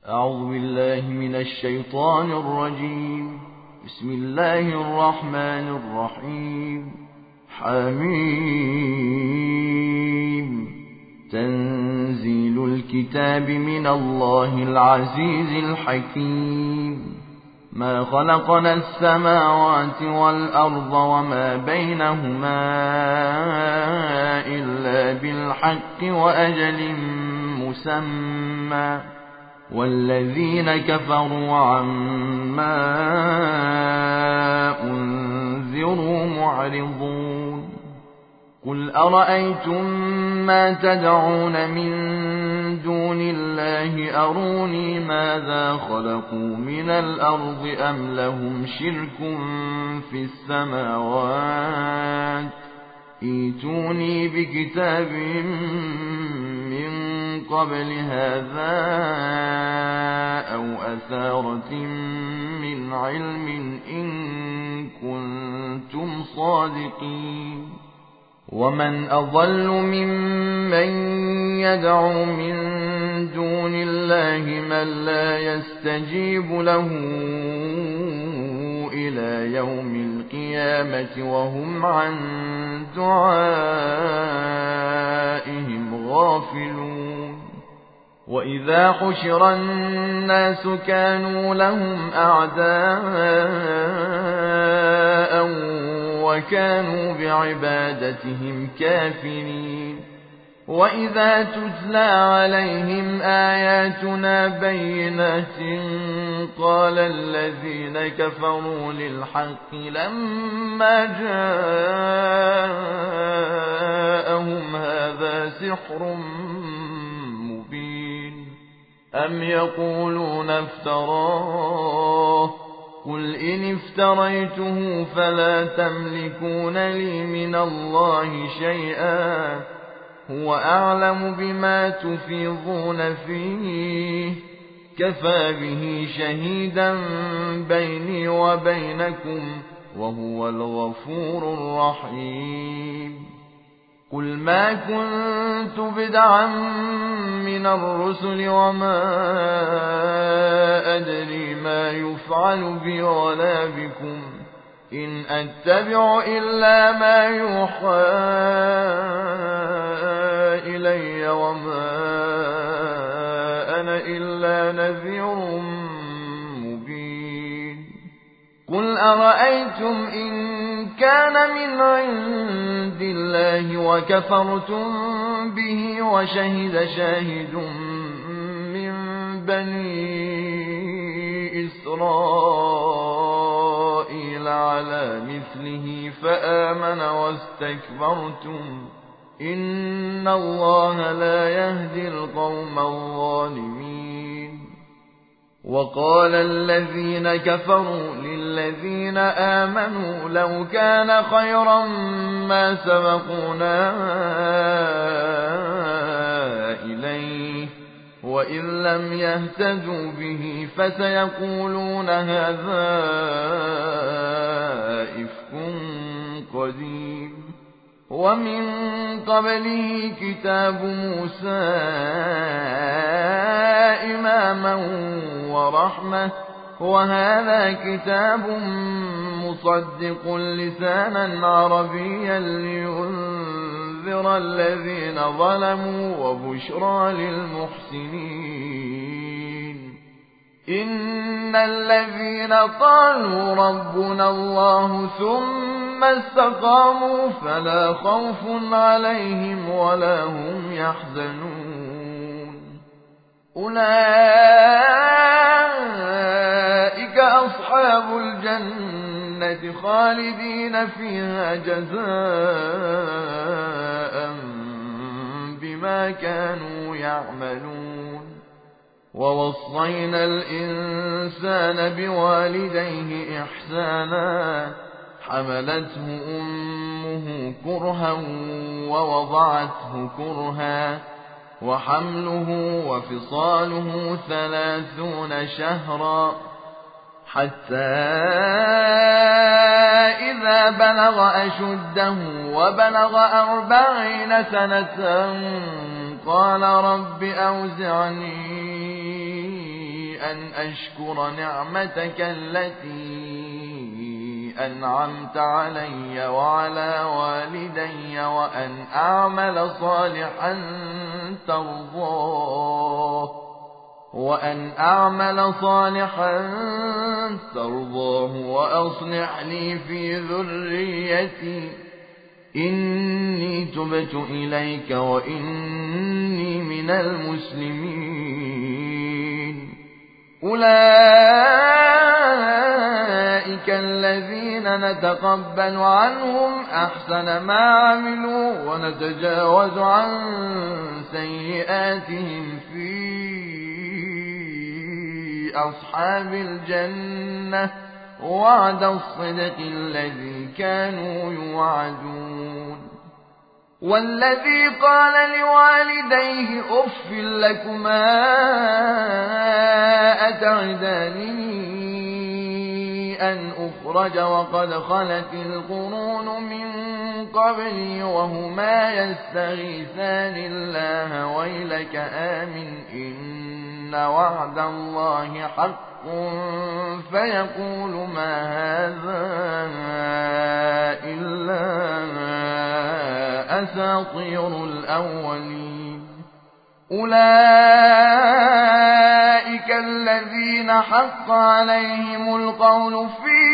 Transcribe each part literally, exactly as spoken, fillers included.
أعوذ بالله من الشيطان الرجيم. بسم الله الرحمن الرحيم. حميم. تنزيل الكتاب من الله العزيز الحكيم. ما خلقنا السماوات والأرض وما بينهما إلا بالحق وأجل مسمى، والذين كفروا عما أنذروا معرضون. قل أرأيتم ما تدعون من دون الله أروني ماذا خلقوا من الأرض أم لهم شرك في السماوات، ائتوني بكتاب من قبل هذا أو أثارة من علم إن كنتم صادقين. ومن أضل ممن يدعو من دون الله من لا يستجيب له إلى يوم القيامة وهم عن دعائهم غافلون. وإذا حشر الناس كانوا لهم أعداء وكانوا بعبادتهم كافرين. وإذا تتلى عليهم آياتنا بينات قال الذين كفروا للحق لما جاءهم هذا سحر مبين، أم يقولون افتراه، قل إن افتريته فلا تملكون لي من الله شيئا، هو أعلم بما تفيضون فيه، كفى به شهيدا بيني وبينكم وهو الغفور الرحيم. قل ما كنت بدعا من الرسل وما أدري ما يفعل بي ولا بكم، إن أتبع إلا ما يوحى إلي وما أنا إلا نذير مبين. قل أرأيتم إن كان من عند الله وكفرتم به وشهد شاهد من بني إسرائيل على مثله فآمن واستكبرتم، إن الله لا يهدي القوم الظالمين. وقال الذين كفروا للذين آمنوا لو كان خيرا ما سبقونا إليه، وإن لم يهتدوا به فسيقولون هذا إفك قديم. ومن قبله كتاب موسى إماما ورحمة، وهذا كتاب مصدق لسانا عربيا لينذر الذين ظلموا وبشرى للمحسنين. إن الذين قالوا ربنا الله ثم استقاموا فلا خوف عليهم ولا هم يحزنون. أولئك أصحاب الجنة خالدين فيها جزاء بما كانوا يعملون. ووصينا الإنسان بوالديه إحسانا، حملته أمه كرها ووضعته كرها، وحمله وفصاله ثلاثون شهرا، حتى إذا بلغ أشده وبلغ أربعين سنة قال رب أوزعني أن أشكر نعمتك التي أنعمت علي وعلى والدي وأن أعمل صالحا ترضاه وأن أعمل صالحا ترضاه وأصلح لي في ذريتي إني تبت إليك وإني من المسلمين. أولئك الذين نتقبل عنهم أحسن ما عملوا ونتجاوز عن سيئاتهم في أصحاب الجنة وعد الصدق الذي كانوا يوعدون. والذي قال لوالديه أف لكما أتعدانني أن أخرج وقد خلت القرون من قبلي وهما يستغيثان الله ويلك آمن إن وعد الله حق فيقول ما هذا إلا أساطير الأولين. أولئك الذين حق عليهم القول في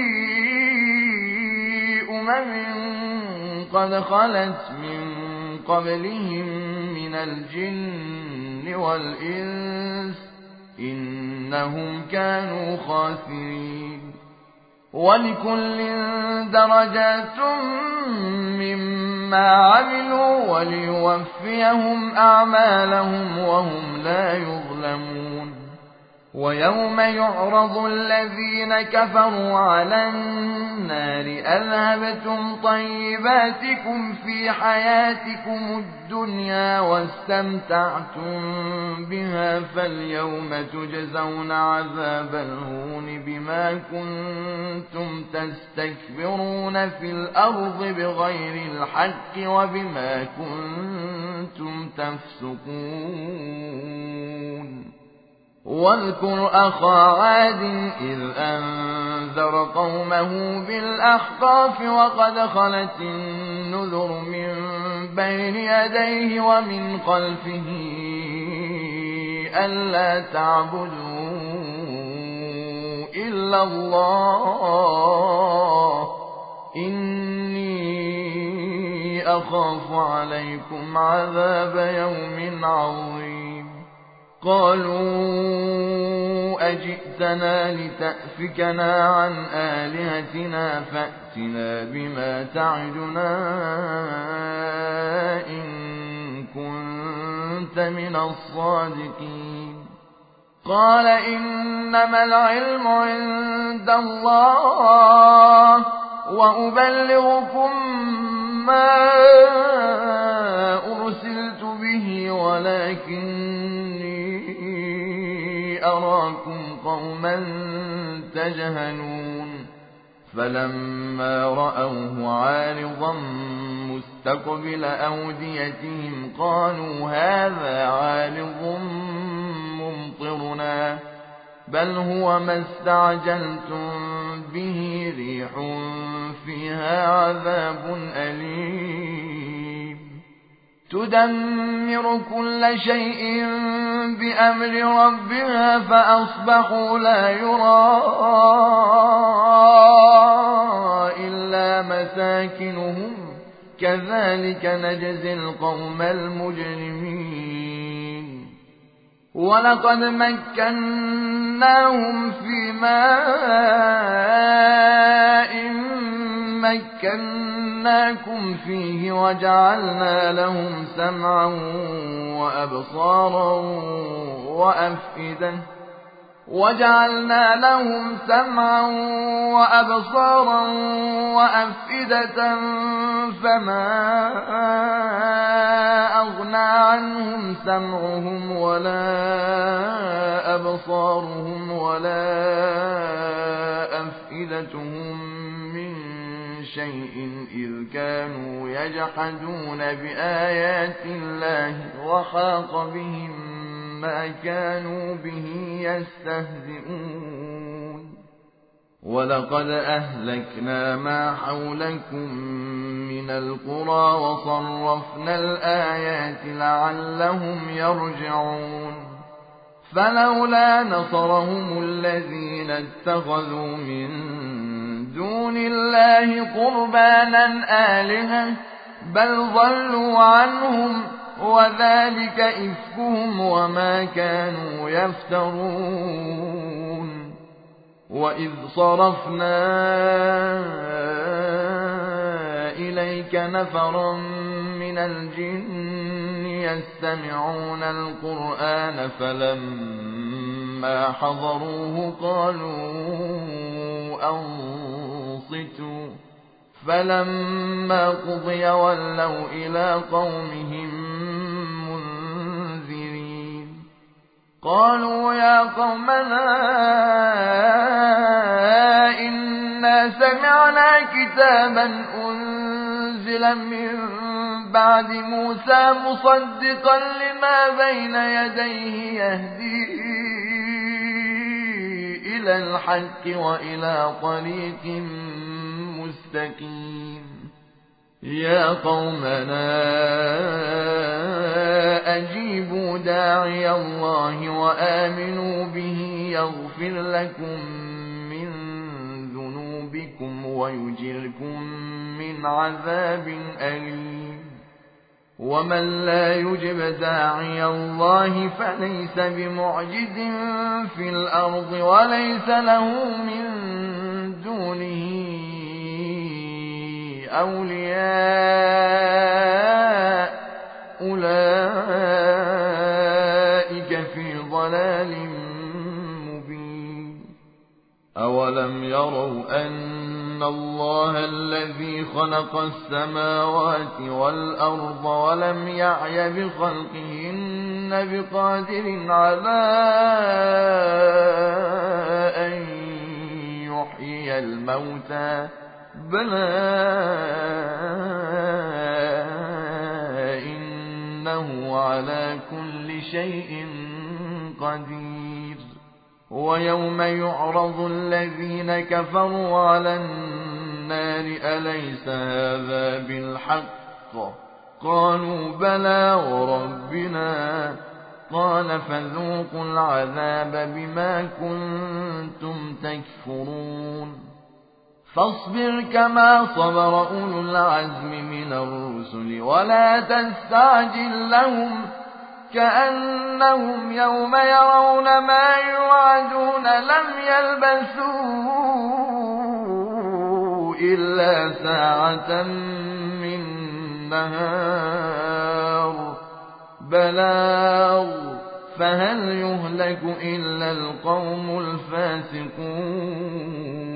أمم قد خلت من قبلهم من الجن والإنس إنهم كانوا خاسرين. ولكل درجات مما عملوا وليوفيهم أعمالهم وهم لا يظلمون. ويوم يعرض الذين كفروا على النار أذهبتم طيباتكم في حياتكم الدنيا واستمتعتم بها فاليوم تجزون عذاب الهون بما كنتم تستكبرون في الأرض بغير الحق وبما كنتم تفسقون. واذكر أخا عاد إذ أنذر قومه بالأحقاف وقد خلت النذر من بين يديه ومن خلفه ألا تعبدوا إلا الله إني أخاف عليكم عذاب يوم عظيم. قالوا أجئتنا لتأفكنا عن آلهتنا فأتنا بما تعدنا إن كنت من الصادقين. قال إنما العلم عند الله وأبلغكم ما أرسلت به ولكني أراكم قوما تجهلون. فلما رأوه عارضا مستقبل أوديتهم قالوا هذا عارض ممطرنا بل هو ما استعجلتم به ريح فيها عذاب أليم تدمر كل شيء بأمر ربها فأصبحوا لا يرى إلا مساكنهم كذلك نجزي القوم المجرمين. ولقد مكناهم في ماء مكناكم فيه وجعلنا لهم سمعا وأبصارا وأفئدة وجعلنا لهم سمعا وأبصارا وأفئدة فما أغنى عنهم سمعهم ولا أبصارهم ولا أفئدتهم من شيء إذ كانوا يجحدون بآيات الله وحاق بهم ما كانوا به يستهزئون ولقد أهلكنا ما حولكم من القرى وصرفنا الآيات لعلهم يرجعون فلولا نصرهم الذين اتخذوا من دون الله قربانا آلهة بل ضلوا عنهم وذلك إفكهم وما كانوا يفترون وإذ صرفنا إليك نفرا من الجن يستمعون القرآن فلما حضروه قالوا أنصتوا فلما قضي ولوا إلى قومهم منذرين قالوا يا قومنا إنا سمعنا كتابا أنزل من بعد موسى مصدقا لما بين يديه يهدي إلى الحق وإلى طريق مستقيم يا قومنا أجيبوا داعي الله وآمنوا به يغفر لكم من ذنوبكم ويجركم من عذاب أليم ومن لا يجب داعي الله فليس بمعجز في الأرض وليس له من دونه أولياء أولئك في ضلال مبين أولم يروا أن الله الذي خلق السماوات والأرض ولم يعي بخلقهن بقادر على أن يحيي الموتى بلى إنه على كل شيء قدير ويوم يعرض الذين كفروا على النار أليس هذا بالحق قالوا بلى وربنا قال فذوقوا العذاب بما كنتم تكفرون فاصبر كما صبر أولو العزم من الرسل ولا تستعجل لهم كأنهم يوم يرون ما يوعدون لم يلبثوا إلا ساعة من نهار بلاغ فهل يهلك إلا القوم الفاسقون